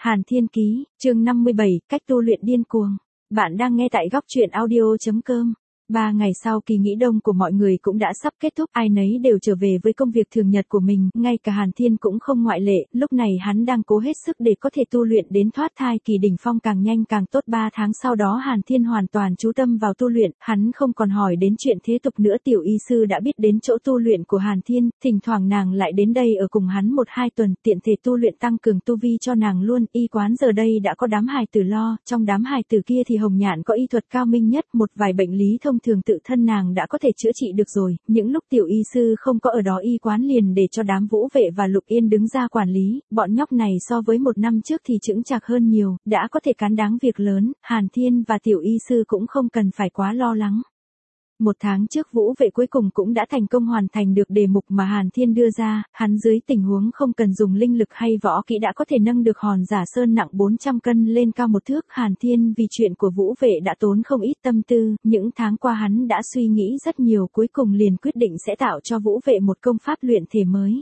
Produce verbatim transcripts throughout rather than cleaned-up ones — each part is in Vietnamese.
Hàn Thiên Ký, chương năm mươi bảy, cách tu luyện điên cuồng. Bạn đang nghe tại góc truyện audio.com. Ba ngày sau kỳ nghỉ đông của mọi người cũng đã sắp kết thúc, ai nấy đều trở về với công việc thường nhật của mình, ngay cả Hàn Thiên cũng không ngoại lệ, lúc này hắn đang cố hết sức để có thể tu luyện đến thoát thai kỳ đỉnh phong càng nhanh càng tốt. Ba tháng sau đó Hàn Thiên hoàn toàn chú tâm vào tu luyện, hắn không còn hỏi đến chuyện thế tục nữa. Tiểu y sư đã biết đến chỗ tu luyện của Hàn Thiên, thỉnh thoảng nàng lại đến đây ở cùng hắn một hai tuần, tiện thể tu luyện tăng cường tu vi cho nàng luôn. Y quán giờ đây đã có đám hài tử lo, trong đám hài tử kia thì Hồng Nhạn có y thuật cao minh nhất, một vài bệnh lý thông thường tự thân nàng đã có thể chữa trị được rồi. Những lúc tiểu y sư không có ở đó, y quán liền để cho đám Vũ Vệ và Lục Yên đứng ra quản lý. Bọn nhóc này so với một năm trước thì chững chạc hơn nhiều, đã có thể cán đáng việc lớn. Hàn Thiên và tiểu y sư cũng không cần phải quá lo lắng. Một tháng trước Vũ Vệ cuối cùng cũng đã thành công hoàn thành được đề mục mà Hàn Thiên đưa ra, hắn dưới tình huống không cần dùng linh lực hay võ kỹ đã có thể nâng được hòn giả sơn nặng bốn trăm cân lên cao một thước. Hàn Thiên vì chuyện của Vũ Vệ đã tốn không ít tâm tư, những tháng qua hắn đã suy nghĩ rất nhiều, cuối cùng liền quyết định sẽ tạo cho Vũ Vệ một công pháp luyện thể mới.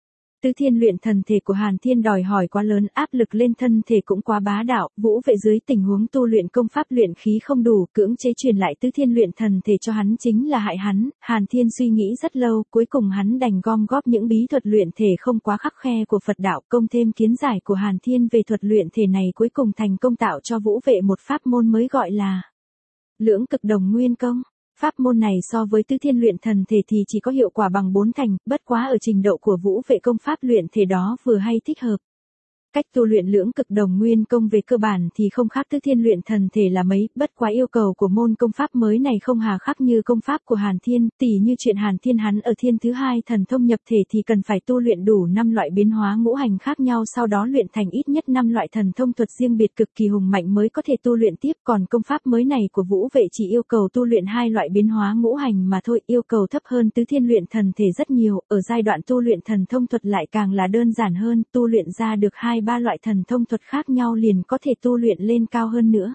Tứ thiên luyện thần thể của Hàn Thiên đòi hỏi quá lớn, áp lực lên thân thể cũng quá bá đạo. Vũ Vệ dưới tình huống tu luyện công pháp luyện khí không đủ, cưỡng chế truyền lại tứ thiên luyện thần thể cho hắn chính là hại hắn. Hàn Thiên suy nghĩ rất lâu, cuối cùng hắn đành gom góp những bí thuật luyện thể không quá khắt khe của Phật đạo, công thêm kiến giải của Hàn Thiên về thuật luyện thể này, cuối cùng thành công tạo cho Vũ Vệ một pháp môn mới gọi là Lưỡng Cực Đồng Nguyên Công. Pháp môn này so với tứ thiên luyện thần thể thì chỉ có hiệu quả bằng bốn thành, bất quá ở trình độ của Vũ Vệ công pháp luyện thể đó vừa hay thích hợp. Cách tu luyện Lưỡng Cực Đồng Nguyên Công về cơ bản thì không khác tứ thiên luyện thần thể là mấy, bất quá yêu cầu của môn công pháp mới này không hà khắc như công pháp của Hàn Thiên, tỉ như chuyện Hàn Thiên hắn ở thiên thứ hai thần thông nhập thể thì cần phải tu luyện đủ năm loại biến hóa ngũ hành khác nhau, sau đó luyện thành ít nhất năm loại thần thông thuật riêng biệt cực kỳ hùng mạnh mới có thể tu luyện tiếp, còn công pháp mới này của Vũ Vệ chỉ yêu cầu tu luyện hai loại biến hóa ngũ hành mà thôi, yêu cầu thấp hơn tứ thiên luyện thần thể rất nhiều, ở giai đoạn tu luyện thần thông thuật lại càng là đơn giản hơn, tu luyện ra được hai ba loại thần thông thuật khác nhau liền có thể tu luyện lên cao hơn nữa.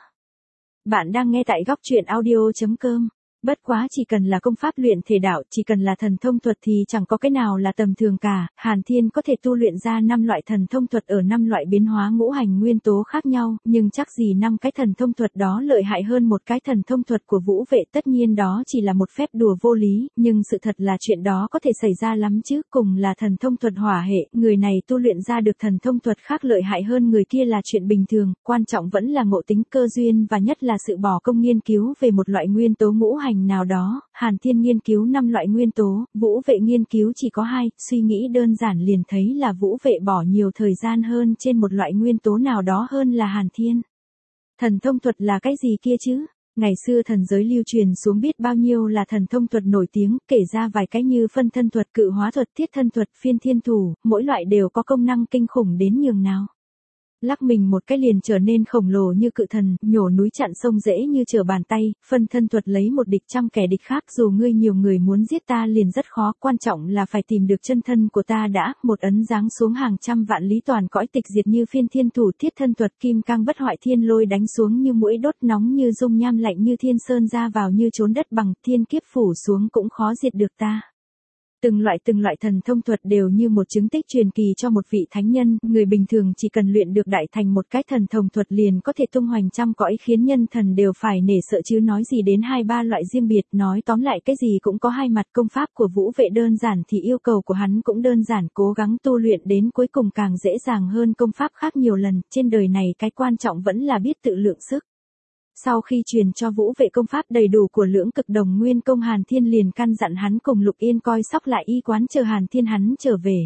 Bạn đang nghe tại góc truyện audio.com. Bất quá chỉ cần là công pháp luyện thể đạo, chỉ cần là thần thông thuật thì chẳng có cái nào là tầm thường cả. Hàn Thiên có thể tu luyện ra năm loại thần thông thuật ở năm loại biến hóa ngũ hành nguyên tố khác nhau, nhưng chắc gì năm cái thần thông thuật đó lợi hại hơn một cái thần thông thuật của Vũ Vệ. Tất nhiên đó chỉ là một phép đùa vô lý, nhưng sự thật là chuyện đó có thể xảy ra lắm chứ. Cùng là thần thông thuật hỏa hệ, người này tu luyện ra được thần thông thuật khác lợi hại hơn người kia là chuyện bình thường, quan trọng vẫn là ngộ tính cơ duyên và nhất là sự bỏ công nghiên cứu về một loại nguyên tố ngũ hành nào đó. Hàn Thiên nghiên cứu năm loại nguyên tố, Vũ Vệ nghiên cứu chỉ có hai, suy nghĩ đơn giản liền thấy là Vũ Vệ bỏ nhiều thời gian hơn trên một loại nguyên tố nào đó hơn là Hàn Thiên. Thần thông thuật là cái gì kia chứ? Ngày xưa thần giới lưu truyền xuống biết bao nhiêu là thần thông thuật nổi tiếng, kể ra vài cái như phân thân thuật, cự hóa thuật, thiết thân thuật, phiên thiên thủ, mỗi loại đều có công năng kinh khủng đến nhường nào. Lắc mình một cái liền trở nên khổng lồ như cự thần, nhổ núi chặn sông dễ như trở bàn tay, phân thân thuật lấy một địch trăm kẻ địch khác, dù ngươi nhiều người muốn giết ta liền rất khó, quan trọng là phải tìm được chân thân của ta đã, một ấn giáng xuống hàng trăm vạn lý toàn cõi tịch diệt như phiên thiên thủ. Thiết thân thuật kim cang bất hoại, thiên lôi đánh xuống như mũi đốt, nóng như dung nham, lạnh như thiên sơn, ra vào như trốn đất bằng, thiên kiếp phủ xuống cũng khó diệt được ta. Từng loại từng loại thần thông thuật đều như một chứng tích truyền kỳ cho một vị thánh nhân, người bình thường chỉ cần luyện được đại thành một cái thần thông thuật liền có thể tung hoành trăm cõi, khiến nhân thần đều phải nể sợ chứ nói gì đến hai ba loại riêng biệt. Nói tóm lại cái gì cũng có hai mặt, công pháp của Vũ Vệ đơn giản thì yêu cầu của hắn cũng đơn giản, cố gắng tu luyện đến cuối cùng càng dễ dàng hơn công pháp khác nhiều lần, trên đời này cái quan trọng vẫn là biết tự lượng sức. Sau khi truyền cho Vũ Vệ công pháp đầy đủ của Lưỡng Cực Đồng Nguyên Công, Hàn Thiên liền căn dặn hắn cùng Lục Yên coi sóc lại y quán chờ Hàn Thiên hắn trở về.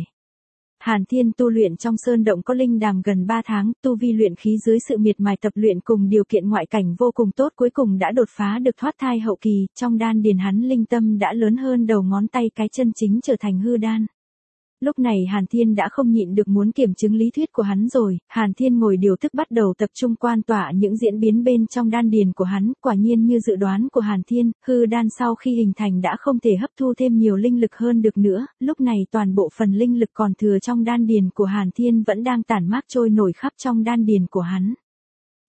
Hàn Thiên tu luyện trong sơn động có linh đàm gần ba tháng, tu vi luyện khí dưới sự miệt mài tập luyện cùng điều kiện ngoại cảnh vô cùng tốt, cuối cùng đã đột phá được thoát thai hậu kỳ, trong đan điền hắn linh tâm đã lớn hơn đầu ngón tay cái, chân chính trở thành hư đan. Lúc này Hàn Thiên đã không nhịn được muốn kiểm chứng lý thuyết của hắn rồi, Hàn Thiên ngồi điều tức bắt đầu tập trung quan tỏa những diễn biến bên trong đan điền của hắn, quả nhiên như dự đoán của Hàn Thiên, hư đan sau khi hình thành đã không thể hấp thu thêm nhiều linh lực hơn được nữa, lúc này toàn bộ phần linh lực còn thừa trong đan điền của Hàn Thiên vẫn đang tản mát trôi nổi khắp trong đan điền của hắn.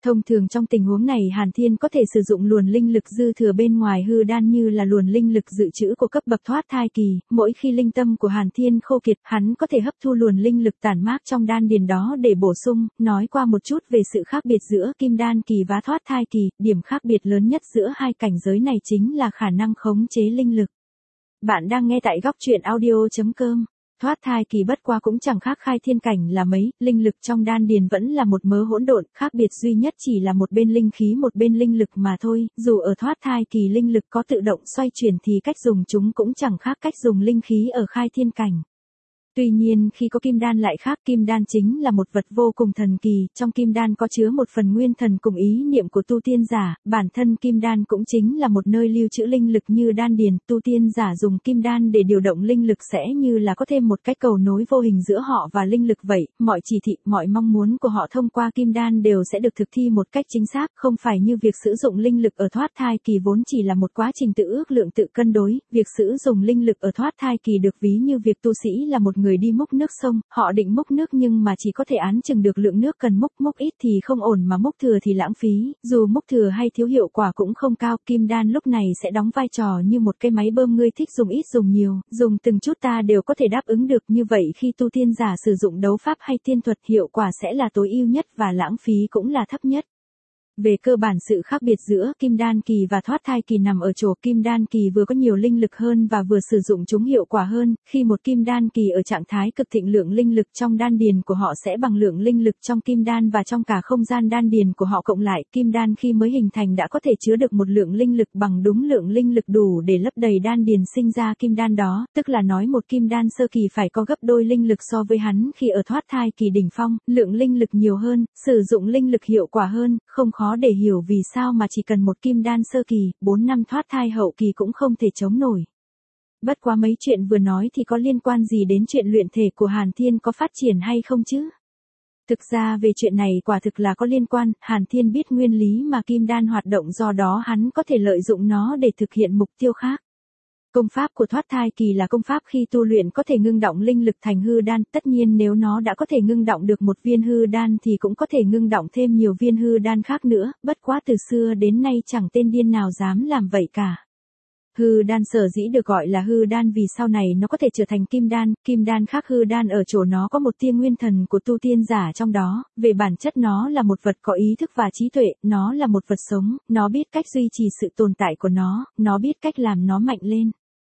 Thông thường trong tình huống này Hàn Thiên có thể sử dụng luồn linh lực dư thừa bên ngoài hư đan như là luồn linh lực dự trữ của cấp bậc thoát thai kỳ, mỗi khi linh tâm của Hàn Thiên khô kiệt, hắn có thể hấp thu luồn linh lực tản mát trong đan điền đó để bổ sung. Nói qua một chút về sự khác biệt giữa kim đan kỳ và thoát thai kỳ, điểm khác biệt lớn nhất giữa hai cảnh giới này chính là khả năng khống chế linh lực. Bạn đang nghe tại góc truyện audio chấm com. Thoát thai kỳ bất qua cũng chẳng khác khai thiên cảnh là mấy, linh lực trong đan điền vẫn là một mớ hỗn độn, khác biệt duy nhất chỉ là một bên linh khí một bên linh lực mà thôi, dù ở thoát thai kỳ linh lực có tự động xoay chuyển thì cách dùng chúng cũng chẳng khác cách dùng linh khí ở khai thiên cảnh. Tuy nhiên khi có kim đan lại khác, kim đan chính là một vật vô cùng thần kỳ, trong kim đan có chứa một phần nguyên thần cùng ý niệm của tu tiên giả, bản thân kim đan cũng chính là một nơi lưu trữ linh lực như đan điền, tu tiên giả dùng kim đan để điều động linh lực sẽ như là có thêm một cái cầu nối vô hình giữa họ và linh lực vậy, mọi chỉ thị, mọi mong muốn của họ thông qua kim đan đều sẽ được thực thi một cách chính xác, không phải như việc sử dụng linh lực ở thoát thai kỳ vốn chỉ là một quá trình tự ước lượng tự cân đối, việc sử dụng linh lực ở thoát thai kỳ được ví như việc tu sĩ là một người đi múc nước sông, họ định múc nước nhưng mà chỉ có thể án chừng được lượng nước cần múc, múc ít thì không ổn mà múc thừa thì lãng phí, dù múc thừa hay thiếu hiệu quả cũng không cao, kim đan lúc này sẽ đóng vai trò như một cái máy bơm, ngươi thích dùng ít dùng nhiều, dùng từng chút ta đều có thể đáp ứng được, như vậy khi tu tiên giả sử dụng đấu pháp hay tiên thuật hiệu quả sẽ là tối ưu nhất và lãng phí cũng là thấp nhất. Về cơ bản sự khác biệt giữa kim đan kỳ và thoát thai kỳ nằm ở chỗ kim đan kỳ vừa có nhiều linh lực hơn và vừa sử dụng chúng hiệu quả hơn, khi một kim đan kỳ ở trạng thái cực thịnh lượng linh lực trong đan điền của họ sẽ bằng lượng linh lực trong kim đan và trong cả không gian đan điền của họ cộng lại, kim đan khi mới hình thành đã có thể chứa được một lượng linh lực bằng đúng lượng linh lực đủ để lấp đầy đan điền sinh ra kim đan đó, tức là nói một kim đan sơ kỳ phải có gấp đôi linh lực so với hắn khi ở thoát thai kỳ đỉnh phong, lượng linh lực nhiều hơn, sử dụng linh lực hiệu quả hơn, không khó để hiểu vì sao mà chỉ cần một kim đan sơ kỳ, bốn năm thoát thai hậu kỳ cũng không thể chống nổi. Bất quá mấy chuyện vừa nói thì có liên quan gì đến chuyện luyện thể của Hàn Thiên có phát triển hay không chứ? Thực ra về chuyện này quả thực là có liên quan, Hàn Thiên biết nguyên lý mà kim đan hoạt động, do đó hắn có thể lợi dụng nó để thực hiện mục tiêu khác. Công pháp của thoát thai kỳ là công pháp khi tu luyện có thể ngưng động linh lực thành hư đan, tất nhiên nếu nó đã có thể ngưng động được một viên hư đan thì cũng có thể ngưng động thêm nhiều viên hư đan khác nữa, bất quá từ xưa đến nay chẳng tên điên nào dám làm vậy cả. Hư đan sở dĩ được gọi là hư đan vì sau này nó có thể trở thành kim đan, kim đan khác hư đan ở chỗ nó có một tia nguyên thần của tu tiên giả trong đó, về bản chất nó là một vật có ý thức và trí tuệ, nó là một vật sống, nó biết cách duy trì sự tồn tại của nó, nó biết cách làm nó mạnh lên.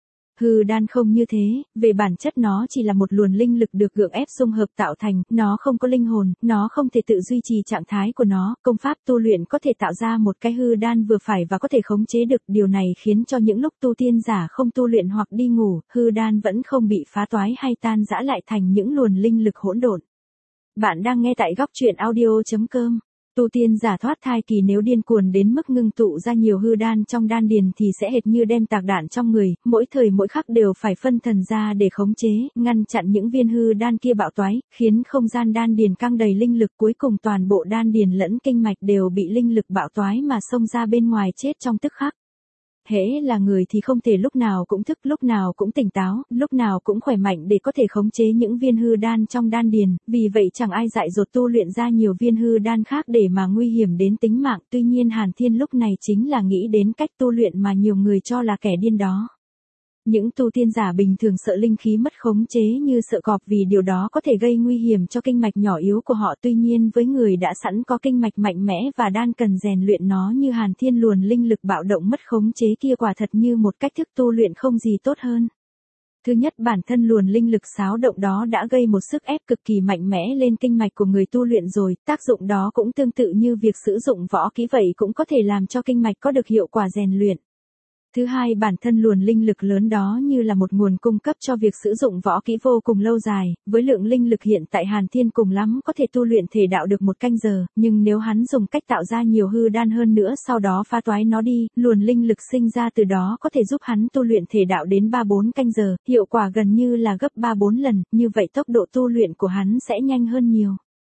Hư đan không như thế, về bản chất nó chỉ là một luồn linh lực được gượng ép dung hợp tạo thành, nó không có linh hồn, nó không thể tự duy trì trạng thái của nó, công pháp tu luyện có thể tạo ra một cái hư đan vừa phải và có thể khống chế được, điều này khiến cho những lúc tu tiên giả không tu luyện hoặc đi ngủ, hư đan vẫn không bị phá toái hay tan rã lại thành những luồn linh lực hỗn độn. Bạn đang nghe tại góc truyện audio chấm com. Tu tiên giả thoát thai kỳ nếu điên cuồng đến mức ngưng tụ ra nhiều hư đan trong đan điền thì sẽ hệt như đem tạc đạn trong người, mỗi thời mỗi khắc đều phải phân thần ra để khống chế, ngăn chặn những viên hư đan kia bạo toái, khiến không gian đan điền căng đầy linh lực, cuối cùng toàn bộ đan điền lẫn kinh mạch đều bị linh lực bạo toái mà xông ra bên ngoài chết trong tức khắc. Hễ là người thì không thể lúc nào cũng thức, lúc nào cũng tỉnh táo, lúc nào cũng khỏe mạnh để có thể khống chế những viên hư đan trong đan điền, vì vậy chẳng ai dại dột tu luyện ra nhiều viên hư đan khác để mà nguy hiểm đến tính mạng, tuy nhiên Hàn Thiên lúc này chính là nghĩ đến cách tu luyện mà nhiều người cho là kẻ điên đó. Những tu tiên giả bình thường sợ linh khí mất khống chế như sợ cọp vì điều đó có thể gây nguy hiểm cho kinh mạch nhỏ yếu của họ, tuy nhiên với người đã sẵn có kinh mạch mạnh mẽ và đan cần rèn luyện nó như Hàn Thiên, luồn linh lực bạo động mất khống chế kia quả thật như một cách thức tu luyện không gì tốt hơn. Thứ nhất, bản thân luồn linh lực xáo động đó đã gây một sức ép cực kỳ mạnh mẽ lên kinh mạch của người tu luyện rồi, tác dụng đó cũng tương tự như việc sử dụng võ kỹ vậy, cũng có thể làm cho kinh mạch có được hiệu quả rèn luyện. Thứ hai, bản thân luồn linh lực lớn đó như là một nguồn cung cấp cho việc sử dụng võ kỹ vô cùng lâu dài, với lượng linh lực hiện tại Hàn Thiên cùng lắm có thể tu luyện thể đạo được một canh giờ, nhưng nếu hắn dùng cách tạo ra nhiều hư đan hơn nữa sau đó phá toái nó đi, luồn linh lực sinh ra từ đó có thể giúp hắn tu luyện thể đạo đến ba bốn canh giờ, hiệu quả gần như là gấp ba bốn lần, như vậy tốc độ tu luyện của hắn sẽ nhanh hơn nhiều.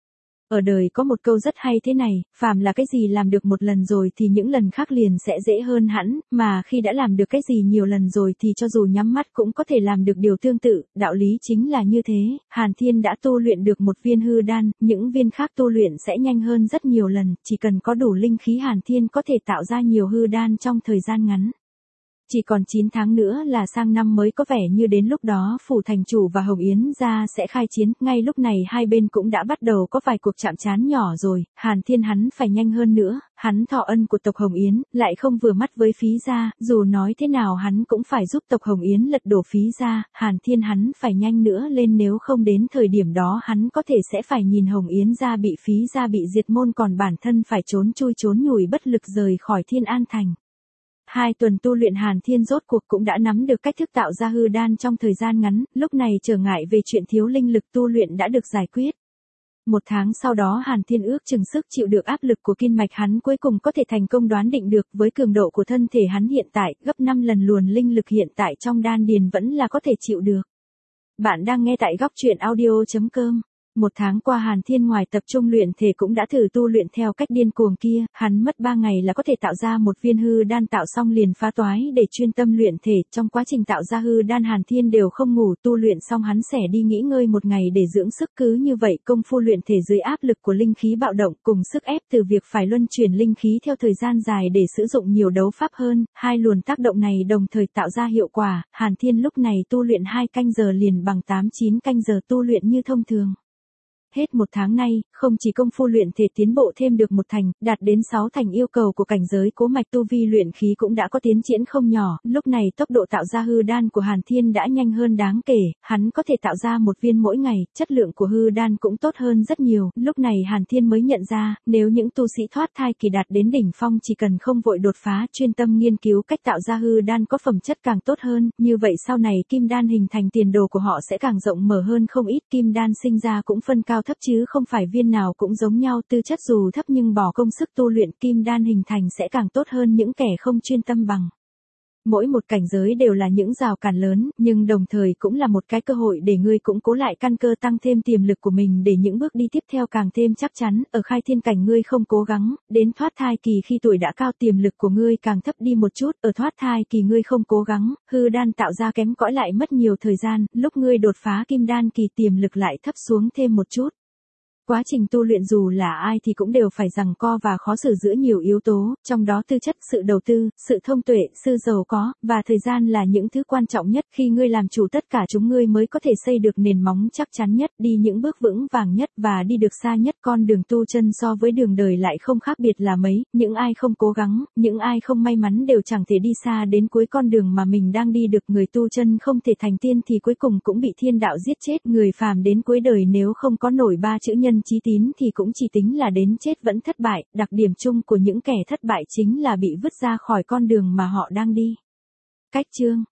Ở đời có một câu rất hay thế này, phàm là cái gì làm được một lần rồi thì những lần khác liền sẽ dễ hơn hẳn, mà khi đã làm được cái gì nhiều lần rồi thì cho dù nhắm mắt cũng có thể làm được điều tương tự, đạo lý chính là như thế. Hàn Thiên đã tu luyện được một viên hư đan, những viên khác tu luyện sẽ nhanh hơn rất nhiều lần, chỉ cần có đủ linh khí Hàn Thiên có thể tạo ra nhiều hư đan trong thời gian ngắn. Chỉ còn chín tháng nữa là sang năm mới, có vẻ như đến lúc đó Phủ thành chủ và Hồng Yến gia sẽ khai chiến, ngay lúc này hai bên cũng đã bắt đầu có vài cuộc chạm trán nhỏ rồi, Hàn Thiên hắn phải nhanh hơn nữa, hắn thọ ân của tộc Hồng Yến, lại không vừa mắt với Phí gia, dù nói thế nào hắn cũng phải giúp tộc Hồng Yến lật đổ Phí gia, Hàn Thiên hắn phải nhanh nữa lên, nếu không đến thời điểm đó hắn có thể sẽ phải nhìn Hồng Yến gia bị Phí gia bị diệt môn, còn bản thân phải trốn chui trốn nhủi bất lực rời khỏi Thiên An Thành. Hai tuần tu luyện Hàn Thiên rốt cuộc cũng đã nắm được cách thức tạo ra hư đan trong thời gian ngắn, lúc này trở ngại về chuyện thiếu linh lực tu luyện đã được giải quyết. Một tháng sau đó Hàn Thiên ước chừng sức chịu được áp lực của kinh mạch hắn cuối cùng có thể thành công đoán định được, với cường độ của thân thể hắn hiện tại, gấp năm lần luồn linh lực hiện tại trong đan điền vẫn là có thể chịu được. Bạn đang nghe tại góc truyện audio chấm com. Một tháng qua Hàn Thiên ngoài tập trung luyện thể cũng đã thử tu luyện theo cách điên cuồng kia, hắn mất ba ngày là có thể tạo ra một viên hư đan, tạo xong liền phá toái để chuyên tâm luyện thể, trong quá trình tạo ra hư đan Hàn Thiên đều không ngủ, tu luyện xong hắn sẽ đi nghỉ ngơi một ngày để dưỡng sức, cứ như vậy công phu luyện thể dưới áp lực của linh khí bạo động cùng sức ép từ việc phải luân chuyển linh khí theo thời gian dài để sử dụng nhiều đấu pháp hơn, hai luồn tác động này đồng thời tạo ra hiệu quả, Hàn Thiên lúc này tu luyện hai canh giờ liền bằng tám chín canh giờ tu luyện như thông thường. Hết một tháng nay, không chỉ công phu luyện thể tiến bộ thêm được một thành, đạt đến sáu thành yêu cầu của cảnh giới cố mạch, tu vi luyện khí cũng đã có tiến triển không nhỏ, lúc này tốc độ tạo ra hư đan của Hàn Thiên đã nhanh hơn đáng kể, hắn có thể tạo ra một viên mỗi ngày, chất lượng của hư đan cũng tốt hơn rất nhiều, lúc này Hàn Thiên mới nhận ra, nếu những tu sĩ thoát thai kỳ đạt đến đỉnh phong chỉ cần không vội đột phá, chuyên tâm nghiên cứu cách tạo ra hư đan có phẩm chất càng tốt hơn, như vậy sau này kim đan hình thành tiền đồ của họ sẽ càng rộng mở hơn không ít, kim đan sinh ra cũng phân cao thấp chứ không phải viên nào cũng giống nhau, tư chất dù thấp nhưng bỏ công sức tu luyện kim đan hình thành sẽ càng tốt hơn những kẻ không chuyên tâm bằng. Mỗi một cảnh giới đều là những rào cản lớn, nhưng đồng thời cũng là một cái cơ hội để ngươi củng cố lại căn cơ, tăng thêm tiềm lực của mình để những bước đi tiếp theo càng thêm chắc chắn. Ở khai thiên cảnh ngươi không cố gắng, đến thoát thai kỳ khi tuổi đã cao tiềm lực của ngươi càng thấp đi một chút, ở thoát thai kỳ ngươi không cố gắng, hư đan tạo ra kém cỏi lại mất nhiều thời gian, lúc ngươi đột phá kim đan kỳ tiềm lực lại thấp xuống thêm một chút. Quá trình tu luyện dù là ai thì cũng đều phải giằng co và khó xử giữa nhiều yếu tố, trong đó tư chất, sự đầu tư, sự thông tuệ, sự giàu có, và thời gian là những thứ quan trọng nhất. Khi ngươi làm chủ tất cả chúng ngươi mới có thể xây được nền móng chắc chắn nhất, đi những bước vững vàng nhất và đi được xa nhất. Con đường tu chân so với đường đời lại không khác biệt là mấy, những ai không cố gắng, những ai không may mắn đều chẳng thể đi xa đến cuối con đường mà mình đang đi được. Người tu chân không thể thành tiên thì cuối cùng cũng bị thiên đạo giết chết, người phàm đến cuối đời nếu không có nổi ba chữ nhân chí tín thì cũng chỉ tính là đến chết vẫn thất bại, đặc điểm chung của những kẻ thất bại chính là bị vứt ra khỏi con đường mà họ đang đi. Cách chương